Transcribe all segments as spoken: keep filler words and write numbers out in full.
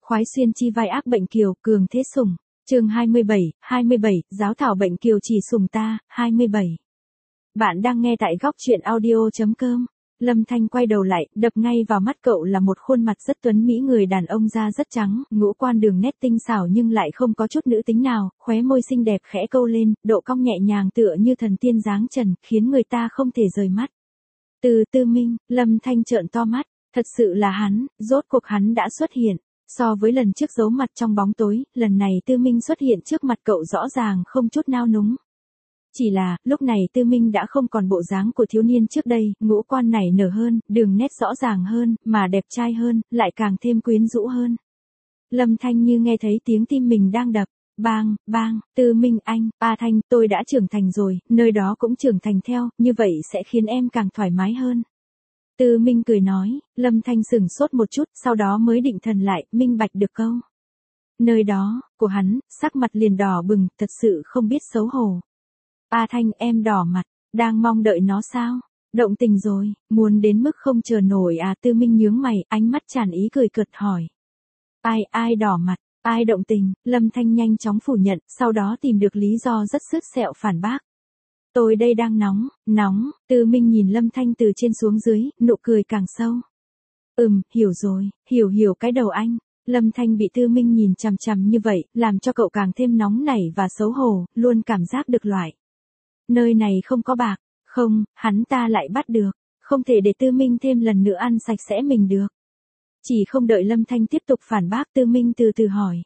khoái xuyên chi vai ác bệnh kiều, cường thế sủng. Chương hai mươi bảy, hai mươi bảy, giáo thảo bệnh kiều chỉ sủng ta, hai mươi bảy. Bạn đang nghe tại góc truyện audio chấm com. Lâm Thanh quay đầu lại, đập ngay vào mắt cậu là một khuôn mặt rất tuấn mỹ, người đàn ông da rất trắng, ngũ quan đường nét tinh xảo nhưng lại không có chút nữ tính nào, khóe môi xinh đẹp khẽ câu lên, độ cong nhẹ nhàng tựa như thần tiên dáng trần, khiến người ta không thể rời mắt. Từ Tư Minh, Lâm Thanh trợn to mắt, thật sự là hắn, rốt cuộc hắn đã xuất hiện. So với lần trước giấu mặt trong bóng tối, lần này Tư Minh xuất hiện trước mặt cậu rõ ràng không chút nao núng. Chỉ là, lúc này Tư Minh đã không còn bộ dáng của thiếu niên trước đây, ngũ quan nảy nở hơn, đường nét rõ ràng hơn, mà đẹp trai hơn, lại càng thêm quyến rũ hơn. Lâm Thanh như nghe thấy tiếng tim mình đang đập, bang, bang, Tư Minh anh, A Thanh, tôi đã trưởng thành rồi, nơi đó cũng trưởng thành theo, như vậy sẽ khiến em càng thoải mái hơn. Tư Minh cười nói, Lâm Thanh sửng sốt một chút, sau đó mới định thần lại, minh bạch được câu. Nơi đó, của hắn, sắc mặt liền đỏ bừng, thật sự không biết xấu hổ. A Thanh, em đỏ mặt, đang mong đợi nó sao? Động tình rồi, muốn đến mức không chờ nổi à? Tư Minh nhướng mày, ánh mắt tràn ý cười cợt hỏi. Ai, ai đỏ mặt, ai động tình? Lâm Thanh nhanh chóng phủ nhận, sau đó tìm được lý do rất sứt sẹo phản bác. Tôi đây đang nóng, nóng, Tư Minh nhìn Lâm Thanh từ trên xuống dưới, nụ cười càng sâu. Ừm, hiểu rồi, hiểu hiểu cái đầu anh. Lâm Thanh bị Tư Minh nhìn chằm chằm như vậy, làm cho cậu càng thêm nóng nảy và xấu hổ, luôn cảm giác được loại. Nơi này không có bạc, không, hắn ta lại bắt được, không thể để Tư Minh thêm lần nữa ăn sạch sẽ mình được. Chỉ không đợi Lâm Thanh tiếp tục phản bác, Tư Minh từ từ hỏi.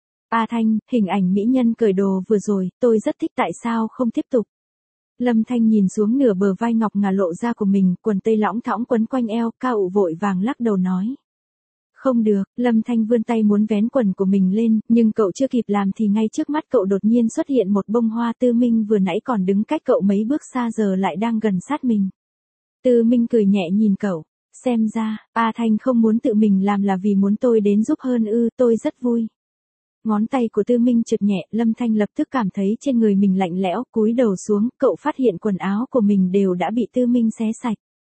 A Thanh, hình ảnh mỹ nhân cởi đồ vừa rồi, tôi rất thích, tại sao không tiếp tục? Lâm Thanh nhìn xuống nửa bờ vai ngọc ngà lộ ra của mình, quần tây lõng thõng quấn quanh eo, Cao Ụ vội vàng lắc đầu nói. Không được, Lâm Thanh vươn tay muốn vén quần của mình lên, nhưng cậu chưa kịp làm thì ngay trước mắt cậu đột nhiên xuất hiện một bông hoa. Tư Minh vừa nãy còn đứng cách cậu mấy bước xa giờ lại đang gần sát mình. Tư Minh cười nhẹ nhìn cậu, xem ra, A Thanh không muốn tự mình làm là vì muốn tôi đến giúp hơn ư, tôi rất vui. Ngón tay của Tư Minh trượt nhẹ, Lâm Thanh lập tức cảm thấy trên người mình lạnh lẽo, cúi đầu xuống, cậu phát hiện quần áo của mình đều đã bị Tư Minh xé sạch.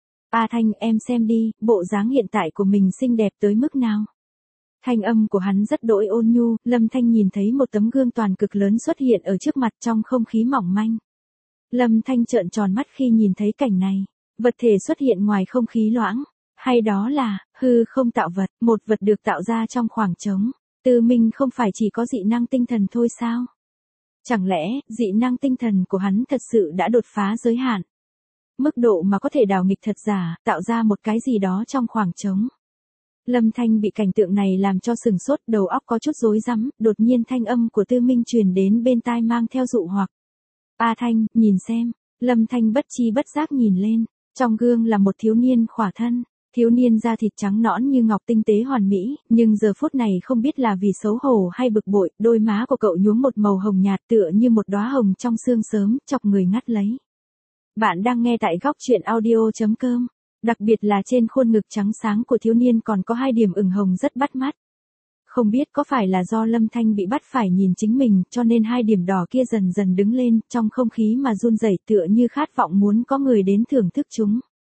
A Thanh, em xem đi, bộ dáng hiện tại của mình xinh đẹp tới mức nào. Thanh âm của hắn rất đỗi ôn nhu, Lâm Thanh nhìn thấy một tấm gương toàn cực lớn xuất hiện ở trước mặt trong không khí mỏng manh. Lâm Thanh trợn tròn mắt khi nhìn thấy cảnh này, vật thể xuất hiện ngoài không khí loãng, hay đó là, hư không tạo vật, một vật được tạo ra trong khoảng trống. Tư Minh không phải chỉ có dị năng tinh thần thôi sao? Chẳng lẽ, dị năng tinh thần của hắn thật sự đã đột phá giới hạn? Mức độ mà có thể đảo nghịch thật giả, tạo ra một cái gì đó trong khoảng trống. Lâm Thanh bị cảnh tượng này làm cho sừng sốt, đầu óc có chút rối rắm, đột nhiên thanh âm của Tư Minh truyền đến bên tai mang theo dụ hoặc. A Thanh, nhìn xem. Lâm Thanh bất chi bất giác nhìn lên, trong gương là một thiếu niên khỏa thân. Thiếu niên da thịt trắng nõn như ngọc, tinh tế hoàn mỹ, nhưng giờ phút này không biết là vì xấu hổ hay bực bội, đôi má của cậu nhuốm một màu hồng nhạt tựa như một đóa hồng trong sương sớm, chọc người ngắt lấy. Bạn đang nghe tại góc truyện audio chấm com. Đặc biệt là trên khuôn ngực trắng sáng của thiếu niên còn có hai điểm ửng hồng rất bắt mắt. Không biết có phải là do Lâm Thanh bị bắt phải nhìn chính mình, cho nên hai điểm đỏ kia dần dần đứng lên, trong không khí mà run rẩy tựa như khát vọng muốn có người đến thưởng thức chúng.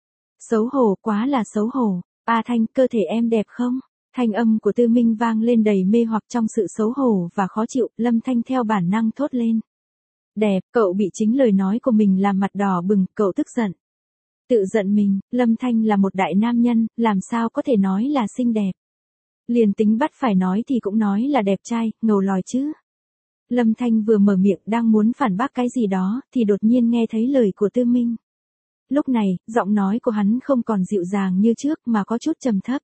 Xấu hổ, quá là xấu hổ. A Thanh, cơ thể em đẹp không? Thanh âm của Tư Minh vang lên đầy mê hoặc trong sự xấu hổ và khó chịu, Lâm Thanh theo bản năng thốt lên. Đẹp, cậu bị chính lời nói của mình làm mặt đỏ bừng, cậu tức giận. Tự giận mình, Lâm Thanh là một đại nam nhân, làm sao có thể nói là xinh đẹp. Liền tính bắt phải nói thì cũng nói là đẹp trai, ngầu lòi chứ. Lâm Thanh vừa mở miệng đang muốn phản bác cái gì đó, thì đột nhiên nghe thấy lời của Tư Minh. Lúc này, giọng nói của hắn không còn dịu dàng như trước mà có chút trầm thấp.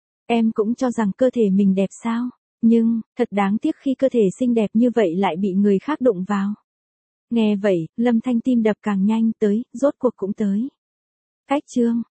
Em cũng cho rằng cơ thể mình đẹp sao, nhưng, thật đáng tiếc khi cơ thể xinh đẹp như vậy lại bị người khác đụng vào. Nghe vậy, Lâm Thanh tim đập càng nhanh, tới, rốt cuộc cũng tới. Cách chương,